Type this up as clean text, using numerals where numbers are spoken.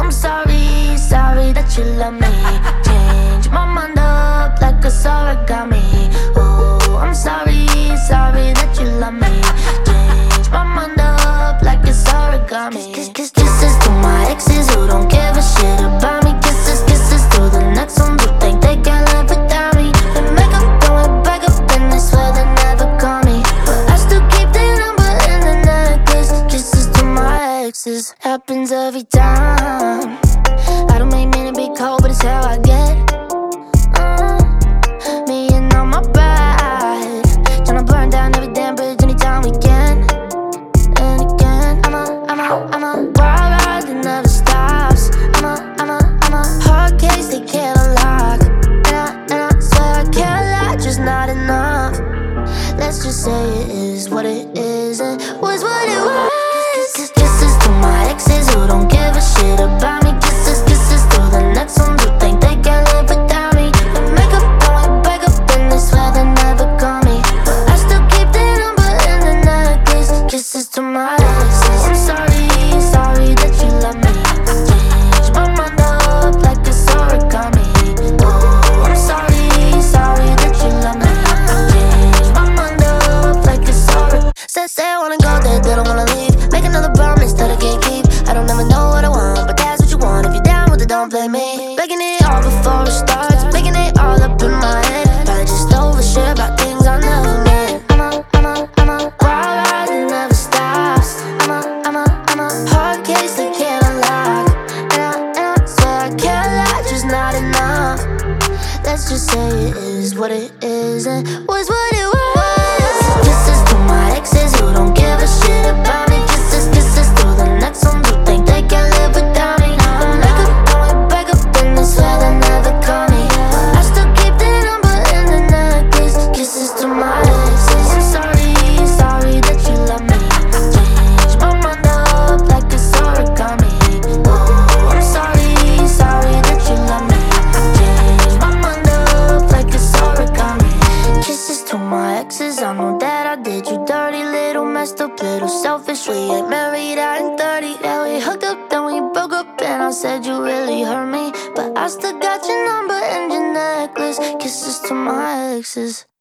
I'm sorry, sorry that you love me. Change my mind up like a origami. Oh, I'm sorry, sorry that you love me. Change my mind up like it's origami. Kisses to my exes who don't give a shit about me. Kisses to the next ones who think they can live without me. They make up, going back up, and they swear they never call me, but I still keep their number in the necklace. Kisses to my exes, happens every time. I don't make mean to be cold, but it's how I get. Me and all my pride, tryna burn down every damn bridge anytime we can. And again, I'm a wild ride that never stops. I'm a hard case they can't unlock. And I swear I can't lie, just not enough. Let's just say it is what it is and was what it was. Kisses to my exes who don't give a shit about me. Kisses to the next ones who think they can live without me. They make up, going back up, and they swear they never call me, but I still keep their number in the necklace. Kisses to my exes. I'm sorry, sorry that you love me. Change my mind up like it's origami. Oh, I'm sorry, sorry that you love me. Change my mind up like it's origami. Say I wanna go there, they don't wanna leave. Make another promise that I can't keep. I don't ever know what I want, but that's what you want. If you're down with it, don't blame me. Breaking it all before it starts, making it all up in my head. Probably just overshare about things I never meant. I'm a wild ride that never stops. I'm a hard case they can't unlock. And I swear I can't lie, just not enough. Let's just say it is what it is and was what it was. Kisses to my exes who don't give a shit about me. Kisses to the next ones who think they can live without me. They make up, going back up, and they swear they never call me, but I still keep their number in the necklace. Kisses to my exes. I'm sorry, sorry that you love me. Change my mind up like it's origami. Oh, I'm sorry, sorry that you love me. Change my mind up like it's origami. Kisses to my exes, I know that I did you dirty. Little messed up, little selfish. We ain't married, I ain't 30. Yeah, we hooked up, then we broke up, and I said you really hurt me, but I still got your number and your necklace. Kisses to my exes.